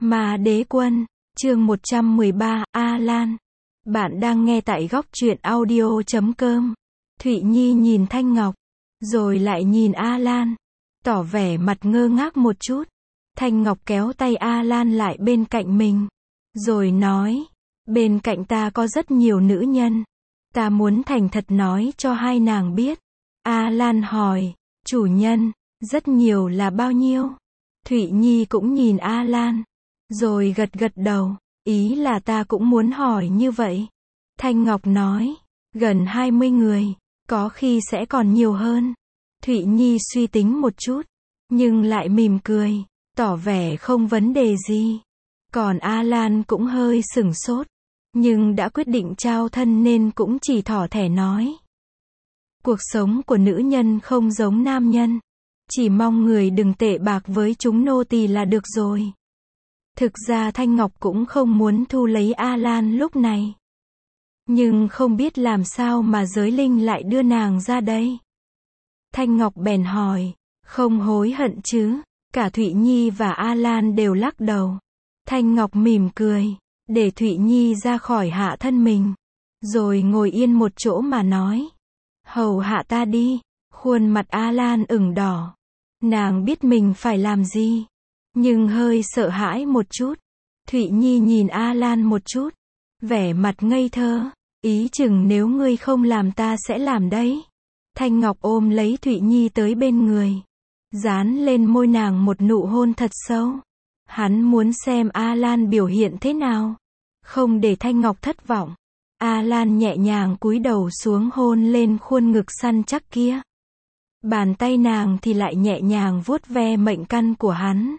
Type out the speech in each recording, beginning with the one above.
Ma Đế Quân, chương 113, A Lan. Bạn đang nghe tại góc truyện audio.com. Thụy Nhi nhìn Thanh Ngọc, rồi lại nhìn A Lan, tỏ vẻ mặt ngơ ngác một chút. Thanh Ngọc kéo tay A Lan lại bên cạnh mình, rồi nói, bên cạnh ta có rất nhiều nữ nhân. Ta muốn thành thật nói cho hai nàng biết. A Lan hỏi, chủ nhân, rất nhiều là bao nhiêu? Thụy Nhi cũng nhìn A Lan, rồi gật gật đầu, ý là ta cũng muốn hỏi như vậy. Thanh Ngọc nói, gần 20 người, có khi sẽ còn nhiều hơn. Thụy Nhi suy tính một chút, nhưng lại mỉm cười, tỏ vẻ không vấn đề gì. Còn A Lan cũng hơi sửng sốt, nhưng đã quyết định trao thân nên cũng chỉ thỏ thẻ nói. Cuộc sống của nữ nhân không giống nam nhân, chỉ mong người đừng tệ bạc với chúng nô tỳ là được rồi. Thực ra Thanh Ngọc cũng không muốn thu lấy A Lan lúc này, nhưng không biết làm sao mà giới linh lại đưa nàng ra đây. Thanh Ngọc bèn hỏi, không hối hận chứ? Cả Thụy Nhi và A Lan đều lắc đầu. Thanh Ngọc mỉm cười, để Thụy Nhi ra khỏi hạ thân mình, rồi ngồi yên một chỗ mà nói, hầu hạ ta đi. Khuôn mặt A Lan ửng đỏ, nàng biết mình phải làm gì, nhưng hơi sợ hãi một chút. Thụy Nhi nhìn A Lan một chút, vẻ mặt ngây thơ, ý chừng nếu ngươi không làm ta sẽ làm đấy. Thanh Ngọc ôm lấy Thụy Nhi tới bên người, dán lên môi nàng một nụ hôn thật sâu. Hắn muốn xem A Lan biểu hiện thế nào, không để Thanh Ngọc thất vọng. A Lan nhẹ nhàng cúi đầu xuống hôn lên khuôn ngực săn chắc kia. Bàn tay nàng thì lại nhẹ nhàng vuốt ve mệnh căn của hắn.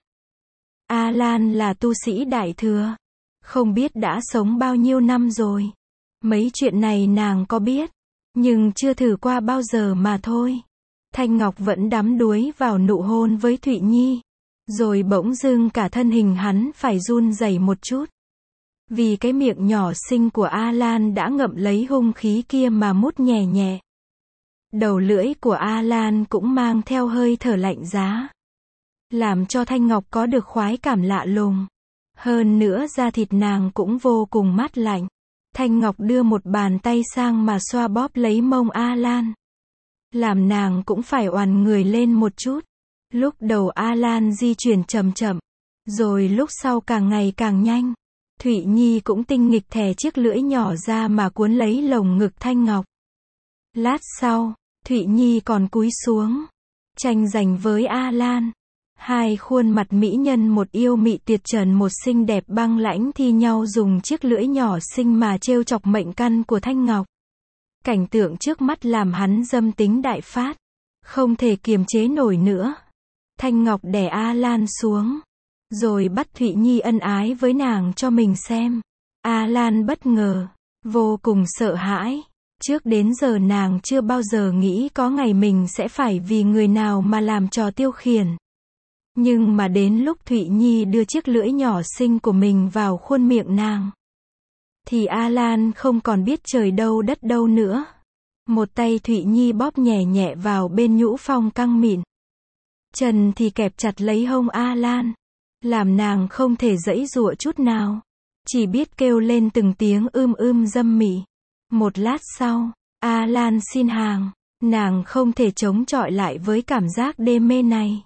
A Lan là tu sĩ đại thừa, không biết đã sống bao nhiêu năm rồi. Mấy chuyện này nàng có biết, nhưng chưa thử qua bao giờ mà thôi. Thanh Ngọc vẫn đắm đuối vào nụ hôn với Thụy Nhi, rồi bỗng dưng cả thân hình hắn phải run rẩy một chút. Vì cái miệng nhỏ xinh của A Lan đã ngậm lấy hung khí kia mà mút nhẹ nhẹ. Đầu lưỡi của A Lan cũng mang theo hơi thở lạnh giá, làm cho Thanh Ngọc có được khoái cảm lạ lùng. Hơn nữa da thịt nàng cũng vô cùng mát lạnh. Thanh Ngọc đưa một bàn tay sang mà xoa bóp lấy mông A Lan, làm nàng cũng phải oằn người lên một chút. Lúc đầu A Lan di chuyển chậm chậm, rồi lúc sau càng ngày càng nhanh. Thụy Nhi cũng tinh nghịch thè chiếc lưỡi nhỏ ra mà cuốn lấy lồng ngực Thanh Ngọc. Lát sau, Thụy Nhi còn cúi xuống, tranh giành với A Lan. Hai khuôn mặt mỹ nhân, một yêu mị tuyệt trần, một xinh đẹp băng lãnh, thi nhau dùng chiếc lưỡi nhỏ xinh mà trêu chọc mệnh căn của Thanh Ngọc. Cảnh tượng trước mắt làm hắn dâm tính đại phát, không thể kiềm chế nổi nữa. Thanh Ngọc đè A Lan xuống, rồi bắt Thụy Nhi ân ái với nàng cho mình xem. A Lan bất ngờ, vô cùng sợ hãi. Trước đến giờ nàng chưa bao giờ nghĩ có ngày mình sẽ phải vì người nào mà làm trò tiêu khiển. Nhưng mà đến lúc Thụy Nhi đưa chiếc lưỡi nhỏ xinh của mình vào khuôn miệng nàng, thì A Lan không còn biết trời đâu đất đâu nữa. Một tay Thụy Nhi bóp nhẹ nhẹ vào bên nhũ phong căng mịn, chân thì kẹp chặt lấy hông A Lan, làm nàng không thể giãy giụa chút nào, chỉ biết kêu lên từng tiếng dâm mị. Một lát sau, A Lan xin hàng, nàng không thể chống chọi lại với cảm giác đê mê này.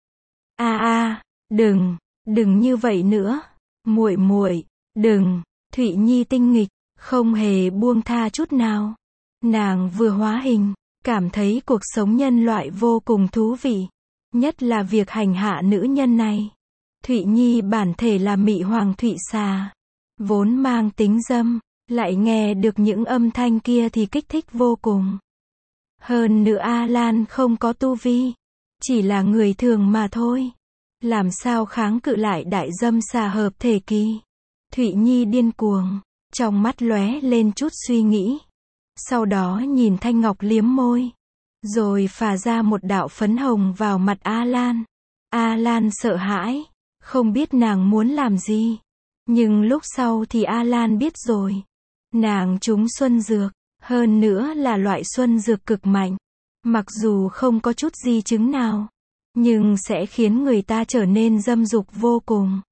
Đừng như vậy nữa. Muội, đừng. Thụy Nhi tinh nghịch, không hề buông tha chút nào. Nàng vừa hóa hình, cảm thấy cuộc sống nhân loại vô cùng thú vị, nhất là việc hành hạ nữ nhân này. Thụy Nhi bản thể là mị hoàng thụy xà, vốn mang tính dâm, lại nghe được những âm thanh kia thì kích thích vô cùng. Hơn nữa A Lan không có tu vi, chỉ là người thường mà thôi, làm sao kháng cự lại đại dâm xà hợp thể kỳ. Thụy Nhi điên cuồng, trong mắt lóe lên chút suy nghĩ. Sau đó nhìn Thanh Ngọc liếm môi, rồi phả ra một đạo phấn hồng vào mặt A Lan. A Lan sợ hãi, không biết nàng muốn làm gì. Nhưng lúc sau thì A Lan biết rồi. Nàng trúng xuân dược, hơn nữa là loại xuân dược cực mạnh. Mặc dù không có chút di chứng nào, nhưng sẽ khiến người ta trở nên dâm dục vô cùng.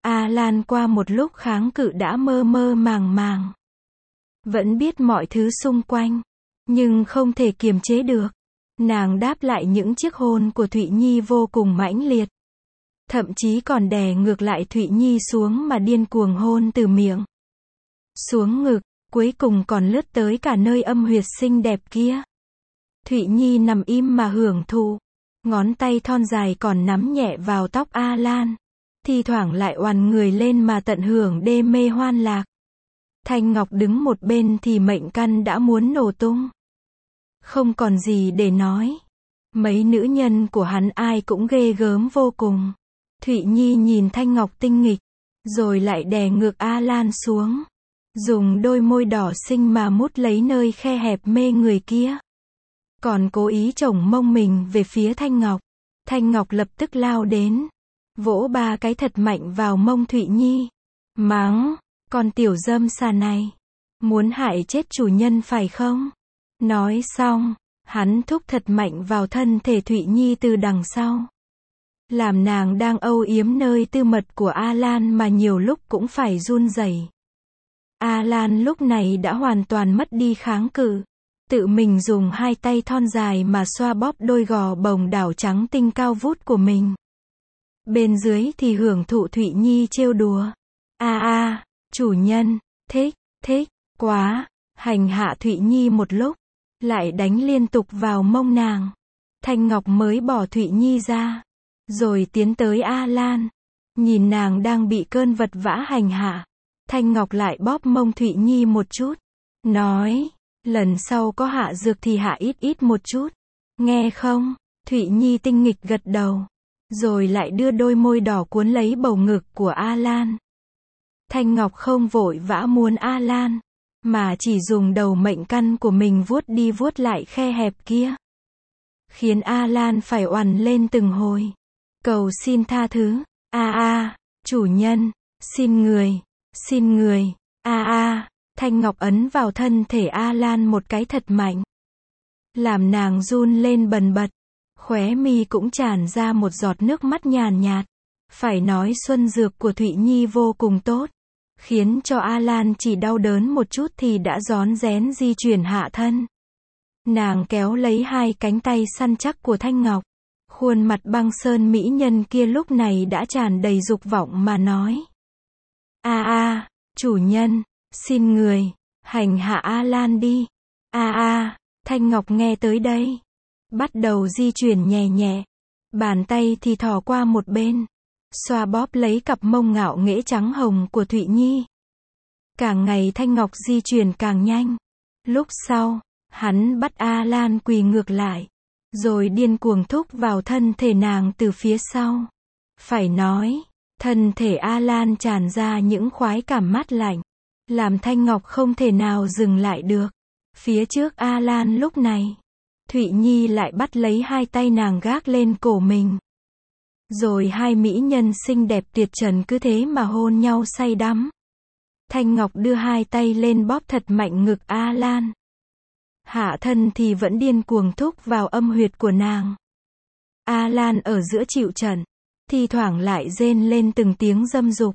A Lan qua một lúc kháng cự đã mơ mơ màng màng. Vẫn biết mọi thứ xung quanh, nhưng không thể kiềm chế được. Nàng đáp lại những chiếc hôn của Thụy Nhi vô cùng mãnh liệt. Thậm chí còn đè ngược lại Thụy Nhi xuống mà điên cuồng hôn từ miệng xuống ngực, cuối cùng còn lướt tới cả nơi âm huyệt xinh đẹp kia. Thụy Nhi nằm im mà hưởng thụ, ngón tay thon dài còn nắm nhẹ vào tóc A Lan, thi thoảng lại oằn người lên mà tận hưởng đê mê hoan lạc. Thanh Ngọc đứng một bên thì mệnh căn đã muốn nổ tung. Không còn gì để nói. Mấy nữ nhân của hắn ai cũng ghê gớm vô cùng. Thụy Nhi nhìn Thanh Ngọc tinh nghịch, rồi lại đè ngược A Lan xuống, dùng đôi môi đỏ xinh mà mút lấy nơi khe hẹp mê người kia. Còn cố ý chổng mông mình về phía Thanh Ngọc. Thanh Ngọc lập tức lao đến, vỗ 3 cái thật mạnh vào mông Thụy Nhi. Mắng, con tiểu dâm xà này, muốn hại chết chủ nhân phải không? Nói xong, hắn thúc thật mạnh vào thân thể Thụy Nhi từ đằng sau. Làm nàng đang âu yếm nơi tư mật của A Lan mà nhiều lúc cũng phải run rẩy. A Lan lúc này đã hoàn toàn mất đi kháng cự. Tự mình dùng 2 tay thon dài mà xoa bóp đôi gò bồng đảo trắng tinh cao vút của mình. Bên dưới thì hưởng thụ Thụy Nhi trêu đùa. Chủ nhân, thích, quá, hành hạ Thụy Nhi một lúc, lại đánh liên tục vào mông nàng. Thanh Ngọc mới bỏ Thụy Nhi ra, rồi tiến tới A Lan. Nhìn nàng đang bị cơn vật vã hành hạ, Thanh Ngọc lại bóp mông Thụy Nhi một chút, nói, lần sau có hạ dược thì hạ ít một chút, nghe không? Thụy Nhi tinh nghịch gật đầu, rồi lại đưa đôi môi đỏ cuốn lấy bầu ngực của A Lan. Thanh Ngọc không vội vã muốn A Lan, mà chỉ dùng đầu mệnh căn của mình vuốt đi vuốt lại khe hẹp kia, khiến A Lan phải oằn lên từng hồi, cầu xin tha thứ. Chủ nhân, xin người, Thanh Ngọc ấn vào thân thể A Lan một cái thật mạnh, làm nàng run lên bần bật, khóe mi cũng tràn ra một giọt nước mắt nhàn nhạt. Phải nói xuân dược của Thụy Nhi vô cùng tốt, khiến cho A Lan chỉ đau đớn một chút thì đã rón rén di chuyển hạ thân. Nàng kéo lấy 2 cánh tay săn chắc của Thanh Ngọc, khuôn mặt băng sơn mỹ nhân kia lúc này đã tràn đầy dục vọng mà nói. Chủ nhân, xin người, hành hạ A Lan đi. Thanh Ngọc nghe tới đây, bắt đầu di chuyển nhẹ nhẹ, bàn tay thì thò qua một bên, xoa bóp lấy cặp mông ngạo nghễ trắng hồng của Thụy Nhi. Càng ngày Thanh Ngọc di chuyển càng nhanh. Lúc sau, hắn bắt A Lan quỳ ngược lại, rồi điên cuồng thúc vào thân thể nàng từ phía sau. Phải nói, thân thể A Lan tràn ra những khoái cảm mát lạnh, làm Thanh Ngọc không thể nào dừng lại được. Phía trước A Lan lúc này, Thụy Nhi lại bắt lấy 2 tay nàng gác lên cổ mình. Rồi 2 mỹ nhân xinh đẹp tuyệt trần cứ thế mà hôn nhau say đắm. Thanh Ngọc đưa 2 tay lên bóp thật mạnh ngực A Lan. Hạ thân thì vẫn điên cuồng thúc vào âm huyệt của nàng. A Lan ở giữa chịu trận, thi thoảng lại rên lên từng tiếng dâm dục.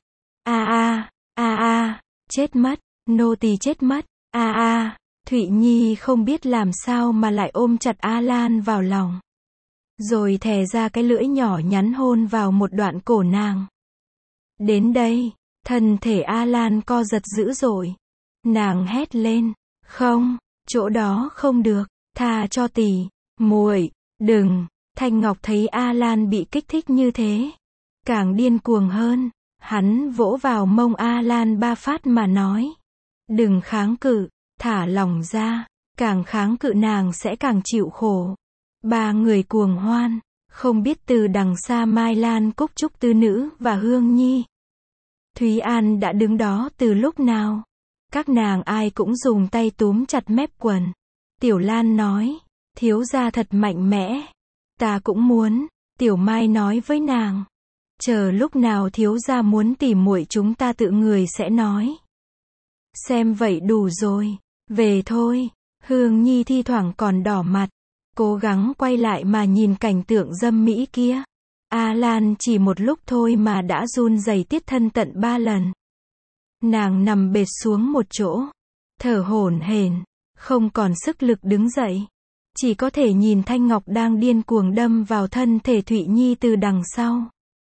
Chết mất, nô tỳ chết mất. Thụy Nhi không biết làm sao mà lại ôm chặt A Lan vào lòng, rồi thè ra cái lưỡi nhỏ nhắn hôn vào một đoạn cổ nàng. Đến đây, thân thể A Lan co giật dữ dội. Nàng hét lên, không, chỗ đó không được, tha cho tỷ, muội, đừng. Thanh Ngọc thấy A Lan bị kích thích như thế, càng điên cuồng hơn. Hắn vỗ vào mông A Lan 3 phát mà nói, đừng kháng cự, thả lỏng ra, càng kháng cự nàng sẽ càng chịu khổ. 3 người cuồng hoan, không biết từ đằng xa Mai Lan, Cúc Trúc Tư Nữ và Hương Nhi, Thúy An đã đứng đó từ lúc nào. Các nàng ai cũng dùng tay túm chặt mép quần. Tiểu Lan nói, thiếu gia thật mạnh mẽ. Ta cũng muốn. Tiểu Mai nói với nàng, chờ lúc nào thiếu gia muốn tỉ muội chúng ta tự người sẽ nói. Xem vậy đủ rồi, về thôi. Hương Nhi thi thoảng còn đỏ mặt, cố gắng quay lại mà nhìn cảnh tượng dâm mỹ kia. A Lan chỉ một lúc thôi mà đã run rẩy tiết thân tận 3 lần. Nàng nằm bệt xuống một chỗ, thở hổn hển, không còn sức lực đứng dậy. Chỉ có thể nhìn Thanh Ngọc đang điên cuồng đâm vào thân thể Thụy Nhi từ đằng sau.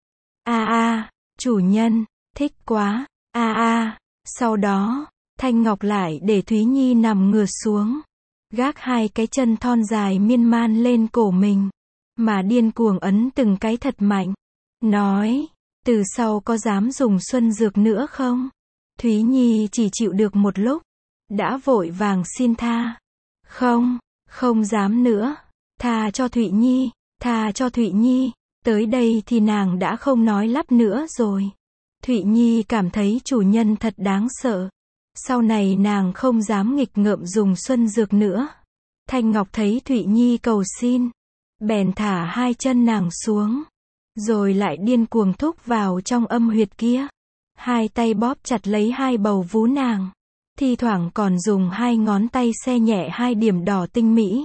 Chủ nhân, thích quá, Sau đó, Thanh Ngọc lại để Thúy Nhi nằm ngửa xuống, gác hai cái chân thon dài miên man lên cổ mình, mà điên cuồng ấn từng cái thật mạnh. Nói, từ sau có dám dùng xuân dược nữa không? Thúy Nhi chỉ chịu được một lúc, đã vội vàng xin tha. Không dám nữa, tha cho Thụy Nhi, tha cho Thụy Nhi. Tới đây thì nàng đã không nói lắp nữa rồi. Thụy Nhi cảm thấy chủ nhân thật đáng sợ. Sau này nàng không dám nghịch ngợm dùng xuân dược nữa. Thanh Ngọc thấy Thụy Nhi cầu xin, bèn thả hai chân nàng xuống, rồi lại điên cuồng thúc vào trong âm huyệt kia. Hai tay bóp chặt lấy hai bầu vú nàng, thi thoảng còn dùng hai ngón tay xe nhẹ hai điểm đỏ tinh mỹ.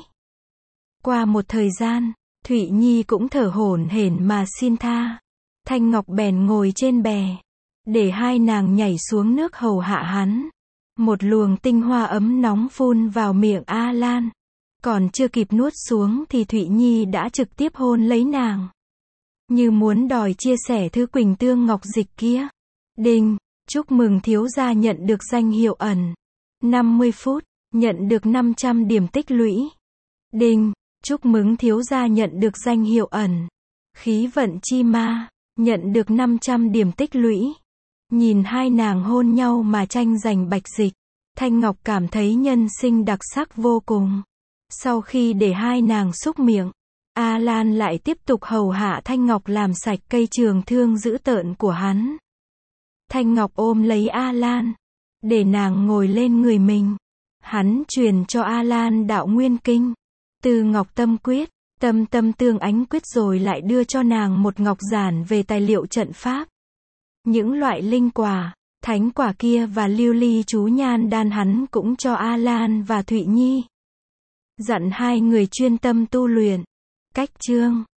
Qua một thời gian, Thụy Nhi cũng thở hổn hển mà xin tha. Thanh Ngọc bèn ngồi trên bè, để hai nàng nhảy xuống nước hầu hạ hắn. Một luồng tinh hoa ấm nóng phun vào miệng A Lan. Còn chưa kịp nuốt xuống thì Thụy Nhi đã trực tiếp hôn lấy nàng, như muốn đòi chia sẻ thứ quỳnh tương ngọc dịch kia. Đinh, chúc mừng thiếu gia nhận được danh hiệu ẩn. 50 phút, nhận được 500 điểm tích lũy. Đinh, chúc mừng thiếu gia nhận được danh hiệu ẩn. Khí vận chi ma, nhận được 500 điểm tích lũy. Nhìn hai nàng hôn nhau mà tranh giành bạch dịch, Thanh Ngọc cảm thấy nhân sinh đặc sắc vô cùng. Sau khi để hai nàng xúc miệng, A Lan lại tiếp tục hầu hạ Thanh Ngọc làm sạch cây trường thương dữ tợn của hắn. Thanh Ngọc ôm lấy A Lan, để nàng ngồi lên người mình. Hắn truyền cho A Lan đạo nguyên kinh, Từ Ngọc Tâm Quyết, Tâm Tâm Tương Ánh Quyết, rồi lại đưa cho nàng một ngọc giản về tài liệu trận pháp. Những loại linh quả, thánh quả kia và lưu ly chú nhan đan hắn cũng cho A Lan và Thụy Nhi. Dặn hai người chuyên tâm tu luyện. Cách chương